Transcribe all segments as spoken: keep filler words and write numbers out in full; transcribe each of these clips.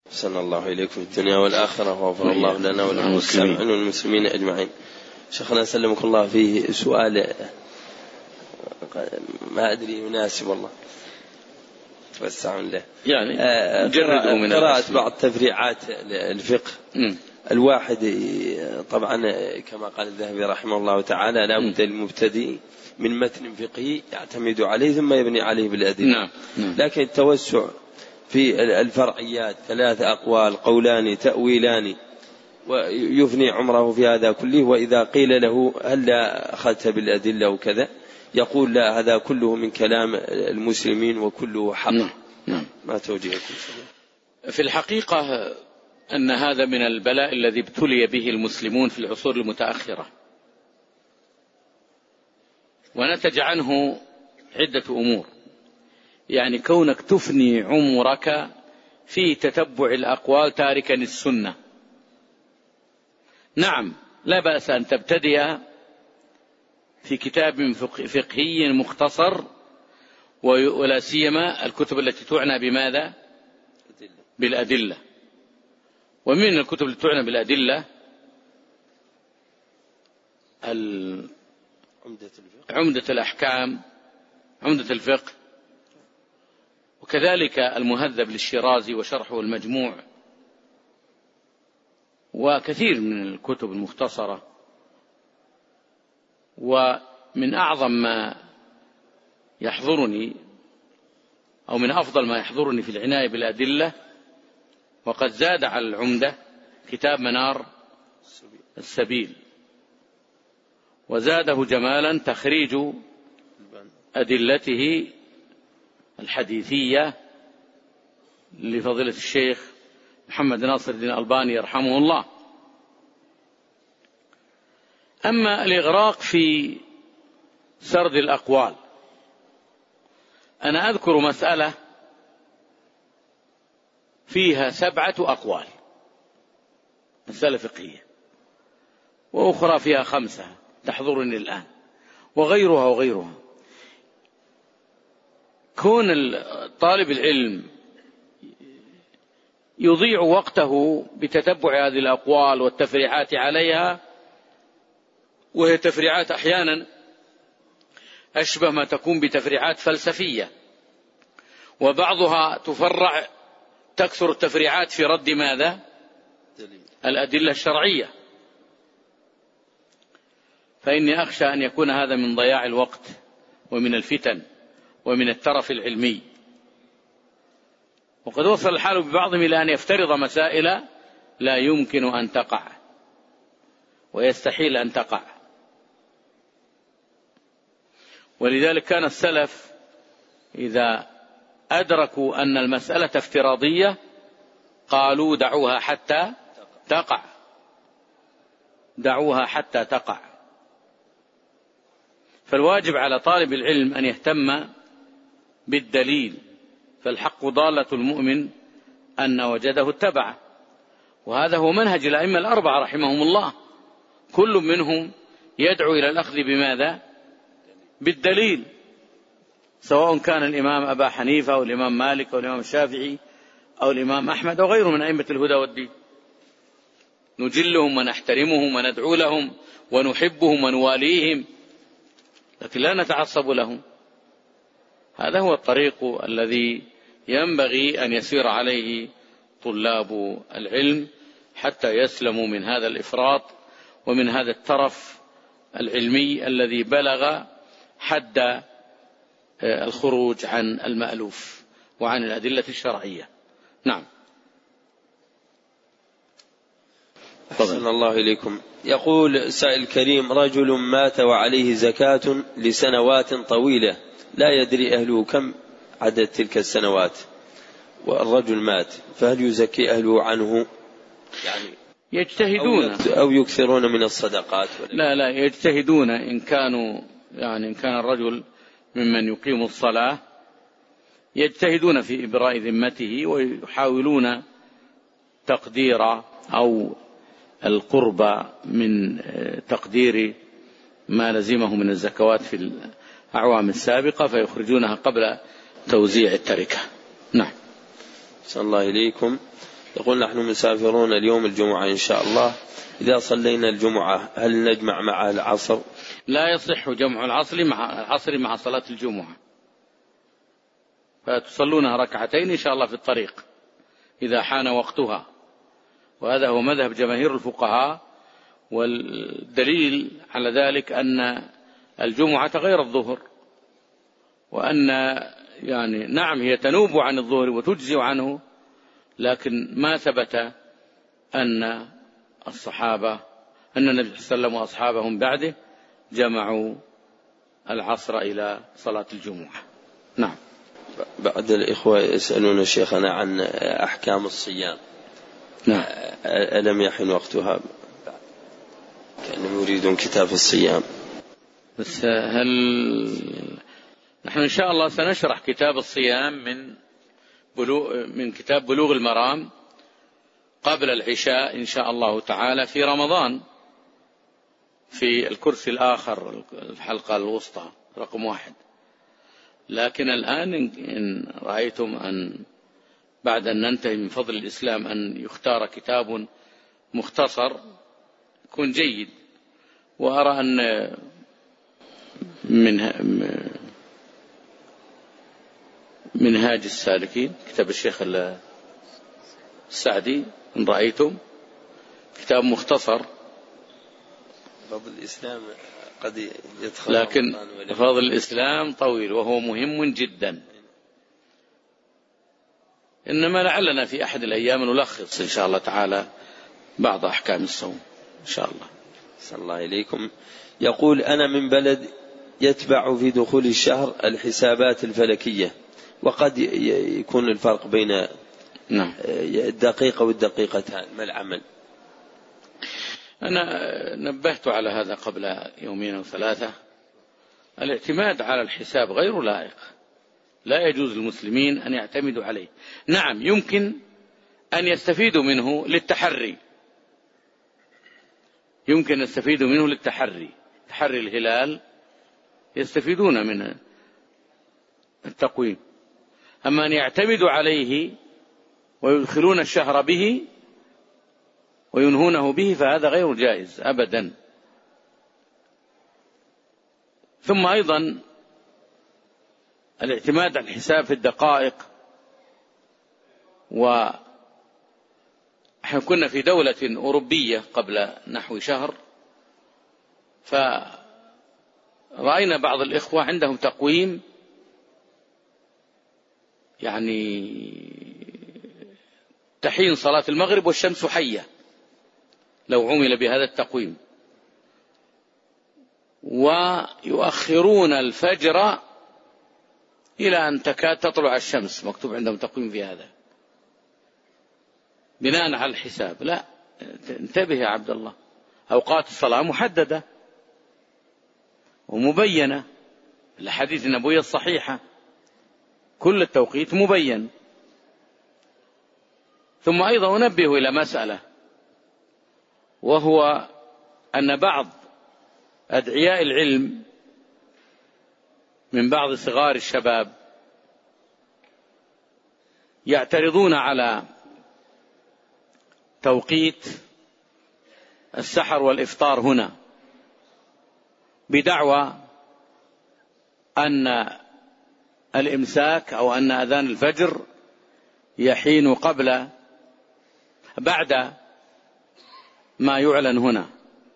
أحسن الله إليكم في الدنيا والآخرة، وغفر الله لنا وللمسلمين والمسلمين أجمعين. شيخنا سلمك الله، فيه سؤال ما أدري يناسب والله توسعون له، يعني جرده من قراءة بعض تفريعات الفقه. م. الواحد طبعا كما قال الذهبي رحمه الله تعالى لا بد المبتدئ من متن فقهي يعتمد عليه ثم يبني عليه بالأدلة. نعم. نعم. لكن التوسع في الفرعيات ثلاث أقوال قولان تأويلان ويفني عمره في هذا كله، وإذا قيل له هل لا أخذت بالأدلة وكذا يقول لا، هذا كله من كلام المسلمين وكله حق. نعم. ما توجيهكم؟ في الحقيقة أن هذا من البلاء الذي ابتلي به المسلمون في العصور المتأخرة، ونتج عنه عدة أمور. يعني كونك تفني عمرك في تتبع الأقوال تاركا السنة. نعم، لا بأس أن تبتدئ في كتاب فقهي مختصر، ولا سيما الكتب التي تعنى بماذا؟ بالأدلة. ومن الكتب التي تعنى بالأدلة عمدة الأحكام، عمدة الفقه، وكذلك المهذب للشيرازي وشرحه المجموع، وكثير من الكتب المختصرة. ومن أعظم ما يحضرني أو من أفضل ما يحضرني في العناية بالأدلة، وقد زاد على العمدة، كتاب منار السبيل، وزاده جمالا تخريج أدلته الحديثية لفضيلة الشيخ محمد ناصر الدين الألباني يرحمه الله. أما الإغراق في سرد الأقوال، أنا أذكر مسألة فيها سبعة أقوال، مسألة فقهية، وأخرى فيها خمسة تحضرني الآن، وغيرها وغيرها. كون طالب العلم يضيع وقته بتتبع هذه الأقوال والتفريعات عليها، وهي تفريعات أحيانا أشبه ما تكون بتفريعات فلسفية، وبعضها تفرع تكثر التفريعات في رد ماذا؟ الأدلة الشرعية. فإني أخشى أن يكون هذا من ضياع الوقت ومن الفتن ومن الترف العلمي. وقد وصل الحال ببعضهم إلى أن يفترض مسائل لا يمكن أن تقع ويستحيل أن تقع. ولذلك كان السلف إذا أدركوا أن المسألة افتراضية قالوا دعوها حتى تقع، دعوها حتى تقع. فالواجب على طالب العلم أن يهتم بالدليل، فالحق ضالة المؤمن أن وجده اتبعه. وهذا هو منهج الأئمة الأربعة رحمهم الله، كل منهم يدعو إلى الأخذ بماذا؟ بالدليل، سواء كان الإمام أبا حنيفة أو الإمام مالك أو الإمام الشافعي أو الإمام أحمد أو غيره من أئمة الهدى والدين. نجلهم ونحترمهم وندعو لهم ونحبهم ونواليهم، لكن لا نتعصب لهم. هذا هو الطريق الذي ينبغي أن يسير عليه طلاب العلم حتى يسلموا من هذا الإفراط ومن هذا الترف العلمي الذي بلغ حد الخروج عن المألوف وعن الأدلة الشرعية. نعم. أحسن الله إليكم. يقول سائل كريم: رجل مات وعليه زكاة لسنوات طويلة لا يدري أهله كم عدد تلك السنوات، والرجل مات، فهل يزكي أهله عنه؟ يعني يجتهدون أو يكثرون من الصدقات؟ لا لا يجتهدون إن كانوا يعني إن كان الرجل ممن يقيم الصلاة يجتهدون في إبراء ذمته ويحاولون تقدير أو القرب من تقدير ما لزمه من الزكوات في الأعوام السابقة فيخرجونها قبل توزيع التركة. نعم. صلى الله إليكم. يقول نحن مسافرون اليوم الجمعة إن شاء الله، إذا صلينا الجمعة هل نجمع مع العصر؟ لا يصح جمع العصر مع العصر مع صلاة الجمعة، فتصلونها ركعتين إن شاء الله في الطريق إذا حان وقتها، وهذا هو مذهب جماهير الفقهاء. والدليل على ذلك أن الجمعة غير الظهر، وأن يعني نعم هي تنوب عن الظهر وتجزي عنه، لكن ما ثبت أن الصحابة أن النبي صلى الله عليه وسلم وأصحابهم بعده جمعوا العصر إلى صلاة الجمعة. نعم. بعد الإخوة يسألون شيخنا عن أحكام الصيام. نعم. ألم يحن وقتها؟ كأنهم يريدون كتاب الصيام. بس هل نحن إن شاء الله سنشرح كتاب الصيام من بلوغ من كتاب بلوغ المرام قبل العشاء إن شاء الله تعالى في رمضان، في الكرسي الآخر الحلقة الوسطى رقم واحد. لكن الآن إن رأيتم أن بعد أن ننتهي من فضل الإسلام أن يختار كتاب مختصر يكون جيد. وأرى أن من منهاج السالكين كتاب الشيخ السعدي إن رأيتم كتاب مختصر. فضل الإسلام قد يدخل، لكن فضل الإسلام طويل وهو مهم جدا. إنما لعلنا في أحد الأيام نلخص إن شاء الله تعالى بعض أحكام الصوم إن شاء الله. صلى الله عليكم. يقول أنا من بلد يتبع في دخول الشهر الحسابات الفلكية، وقد يكون الفرق بين نعم الدقيقة والدقيقتان، ما العمل؟ أنا نبهت على هذا قبل يومين أو ثلاثة. الاعتماد على الحساب غير لائق، لا يجوز للمسلمين أن يعتمدوا عليه. نعم يمكن أن يستفيدوا منه للتحري، يمكن يستفيدوا منه للتحري، تحري الهلال يستفيدون من التقويم. أما أن يعتمدوا عليه ويدخلون الشهر به وينهونه به فهذا غير جائز أبدا. ثم أيضا الاعتماد على الحساب في الدقائق، ونحن كنا في دولة أوروبية قبل نحو شهر، فرأينا بعض الإخوة عندهم تقويم يعني تحين صلاة المغرب والشمس حية لو عمل بهذا التقويم، ويؤخرون الفجر إلى أن تكاد تطلع الشمس، مكتوب عندهم تقويم في هذا بناء على الحساب. لا، انتبه يا عبد الله، أوقات الصلاة محددة ومبينة، الحديث النبوي الصحيحة كل التوقيت مبين. ثم أيضا أنبه إلى مسألة، وهو أن بعض أدعياء العلم من بعض صغار الشباب يعترضون على توقيت السحر والإفطار هنا بدعوى أن الإمساك أو أن أذان الفجر يحين قبل بعد ما يعلن هنا،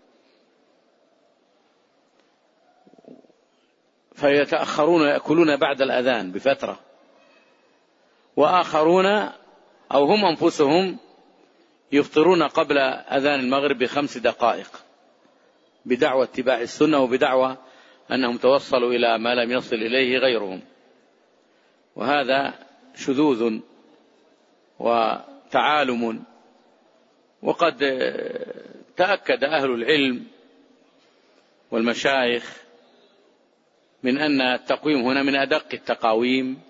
فيتأخرون يأكلون بعد الأذان بفترة، وآخرون أو هم أنفسهم يفطرون قبل أذان المغرب بخمس دقائق بدعوى اتباع السنة وبدعوى أنهم توصلوا إلى ما لم يصل إليه غيرهم، وهذا شذوذ وتعالم. وقد تأكد أهل العلم والمشايخ من أن التقويم هنا من أدق التقاويم،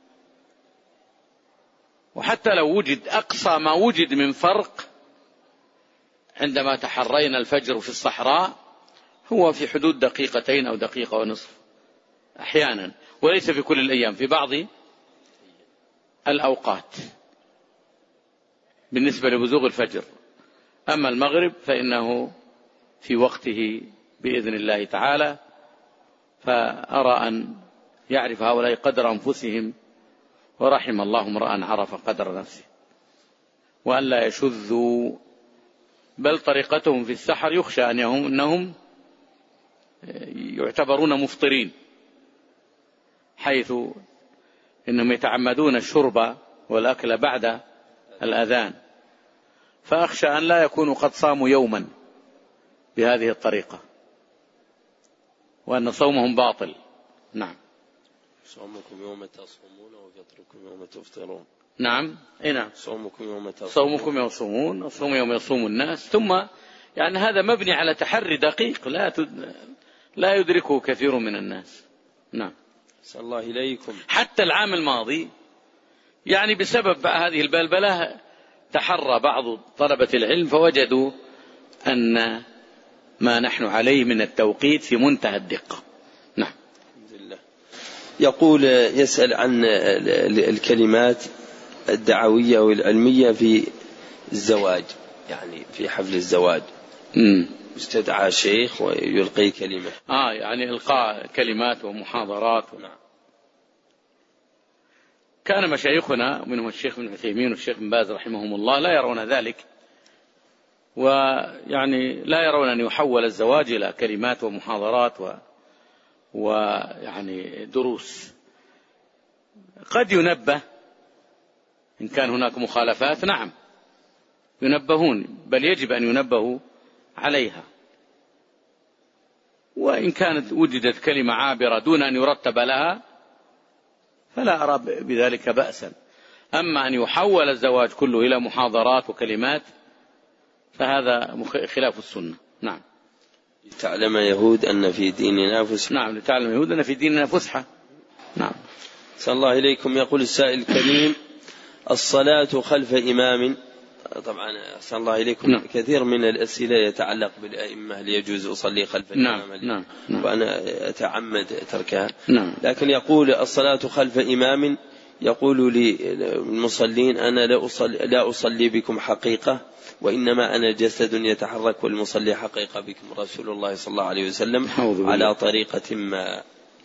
وحتى لو وجد أقصى ما وجد من فرق عندما تحرينا الفجر في الصحراء هو في حدود دقيقتين أو دقيقة ونصف أحيانا، وليس في كل الأيام، في بعض الأوقات. بالنسبة لبزوغ الفجر. أما المغرب فإنه في وقته بإذن الله تعالى. فأرى أن يعرف هؤلاء قدر أنفسهم، ورحم الله امرأ عرف قدر نفسه، وأن لا يشذوا. بل طريقتهم في السحر يخشى أنهم يعتبرون مفطرين، حيث إنهم يتعمدون الشرب والأكل بعد الأذان، فأخشى أن لا يكونوا قد صاموا يوما بهذه الطريقة، وأن صومهم باطل. نعم. صومكم يوم تصومون وفطركم يوم تفطرون. نعم. إيه نعم. صومكم يوم تصومون صومكم يوم يصومون وصوم يوم يصوم الناس. ثم يعني هذا مبني على تحري دقيق لا لا يدركه كثير من الناس. نعم. صلى الله إليكم. حتى العام الماضي يعني بسبب هذه البلبلة تحرى بعض طلبة العلم فوجدوا أن ما نحن عليه من التوقيت في منتهى الدقة. نعم. الحمد لله. يقول يسأل عن الكلمات الدعوية والعلمية في الزواج، يعني في حفل الزواج م. استدعى شيخ ويلقي كلمة. آه يعني إلقاء كلمات ومحاضرات. نعم. كان مشايخنا منهم الشيخ ابن عثيمين والشيخ بن باز رحمهم الله لا يرون ذلك، ويعني لا يرون أن يحول الزواج إلى كلمات ومحاضرات و... ويعني دروس. قد ينبه إن كان هناك مخالفات، نعم ينبهون، بل يجب أن ينبهوا عليها. وإن كانت وجدت كلمة عابرة دون أن يرتب لها فلا أرى بذلك بأسا. أما أن يحول الزواج كله إلى محاضرات وكلمات فهذا خلاف السنة. نعم. لتعلم يهود أن في ديننا فسحة. نعم. لتعلم يهود أن في ديننا فسحة. نعم. صلى الله إليكم. يقول السائل الكريم: الصلاة خلف إمام. طبعا صلى الله إليكم. نعم. كثير من الأسئلة يتعلق بالأئمة، هل يجوز أصلي خلف الإمام؟ نعم. نعم. نعم. وأنا أتعمد تركها. نعم. لكن يقول: الصلاة خلف إمام، يقول للمصلين: أنا لا أصلي, لا أصلي بكم حقيقة، وإنما أنا جسد يتحرك، والمصلي حقيقة بكم رسول الله صلى الله عليه وسلم على طريقة ما.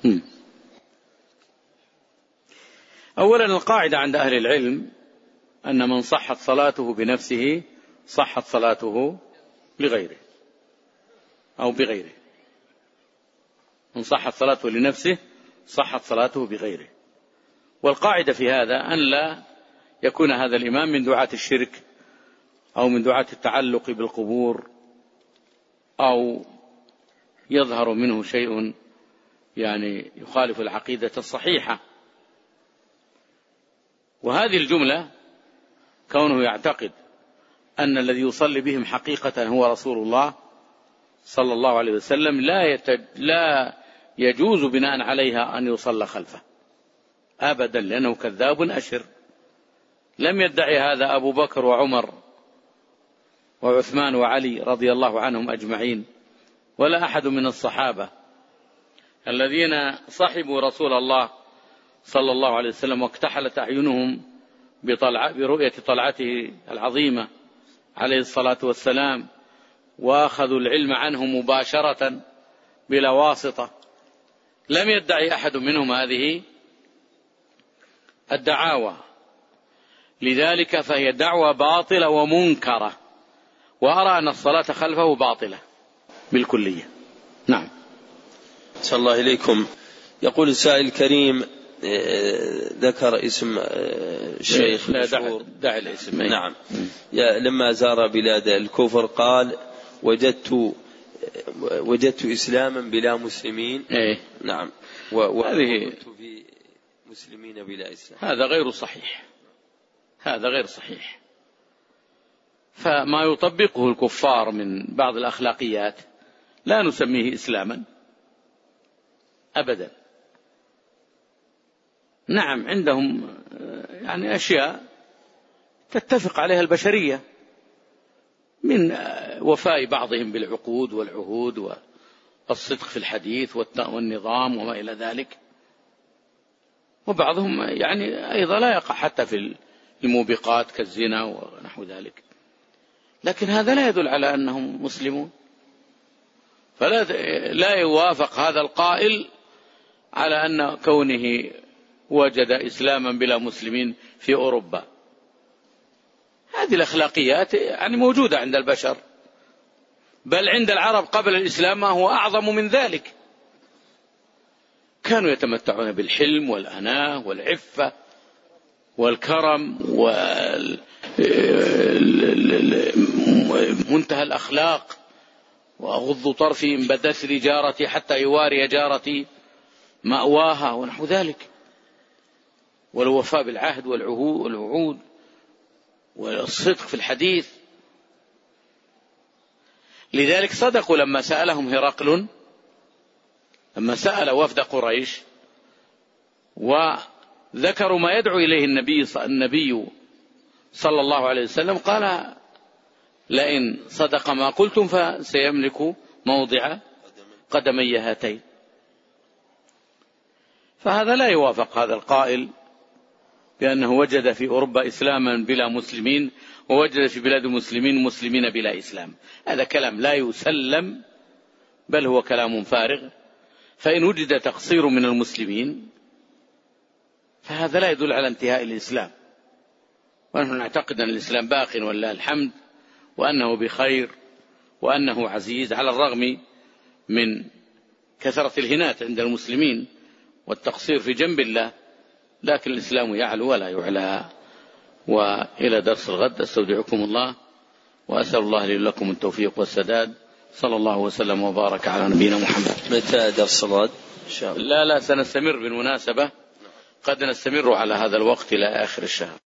أولا القاعدة عند أهل العلم أن من صحت صلاته بنفسه صحت صلاته لغيره أو بغيره. من صحت صلاته لنفسه صحت صلاته بغيره. والقاعدة في هذا أن لا يكون هذا الإمام من دعاة الشرك أو من دعاة التعلق بالقبور أو يظهر منه شيء يعني يخالف العقيدة الصحيحة. وهذه الجملة كونه يعتقد أن الذي يصلي بهم حقيقة هو رسول الله صلى الله عليه وسلم لا, يتج... لا يجوز بناء عليها أن يصلى خلفه أبدا، لأنه كذاب أشر. لم يدعي هذا أبو بكر وعمر وعثمان وعلي رضي الله عنهم أجمعين، ولا أحد من الصحابة الذين صحبوا رسول الله صلى الله عليه وسلم واكتحلت أعينهم بطلع برؤية طلعته العظيمة عليه الصلاة والسلام، وأخذوا العلم عنه مباشرة بلا واسطة. لم يدعي أحد منهم هذه الدعاوى، لذلك فهي دعوة باطلة ومنكرة، وأرى أن الصلاة خلفه باطلة بالكلية. نعم. صلى الله إليكم. يقول السائل الكريم: ذكر اسم الشيخ مشهور. دع الاسم. نعم. لما زار بلاد الكفر قال: وجدت وجدت إسلاما بلا مسلمين. إيه؟ نعم. وكنت في مسلمين بلا إسلام. هذا غير صحيح، هذا غير صحيح. فما يطبقه الكفار من بعض الأخلاقيات لا نسميه إسلاما أبدا. نعم عندهم يعني أشياء تتفق عليها البشرية من وفاء بعضهم بالعقود والعهود والصدق في الحديث والنظام وما إلى ذلك، وبعضهم يعني أيضا لا يقع حتى في الموبقات كالزنا ونحو ونحو ذلك، لكن هذا لا يدل على أنهم مسلمون. فلا لا يوافق هذا القائل على أن كونه وجد إسلاما بلا مسلمين في أوروبا. هذه الأخلاقيات يعني موجودة عند البشر، بل عند العرب قبل الإسلام ما هو أعظم من ذلك. كانوا يتمتعون بالحلم والأناة والعفة والكرم ومنتهى الأخلاق، وأغض طرفي إن بدت لي جارتي حتى يواري جارتي مأواها ونحو ذلك، والوفاء بالعهد والعهود والصدق في الحديث. لذلك صدقوا لما سألهم هرقل، لما سأل وفد قريش وذكروا ما يدعو إليه النبي النبي صلى الله عليه وسلم، قال لئن صدق ما قلتم فسيملك موضع قدمي هاتين. فهذا لا يوافق هذا القائل بأنه وجد في أوروبا إسلاما بلا مسلمين ووجد في بلاد المسلمين مسلمين بلا إسلام. هذا كلام لا يسلم، بل هو كلام فارغ. فإن وجد تقصير من المسلمين فهذا لا يدل على انتهاء الإسلام، ونحن نعتقد أن الإسلام باق ولله الحمد، وأنه بخير، وأنه عزيز على الرغم من كثرة الهنات عند المسلمين والتقصير في جنب الله، لكن الإسلام يعلو ولا يعلى. وإلى درس الغد أستودعكم الله، وأسأل الله لي لكم التوفيق والسداد. صلى الله وسلم وبارك على نبينا محمد. متى درس الغد إن شاء الله؟ لا لا سنستمر بالمناسبة، قد نستمر على هذا الوقت إلى آخر الشهر.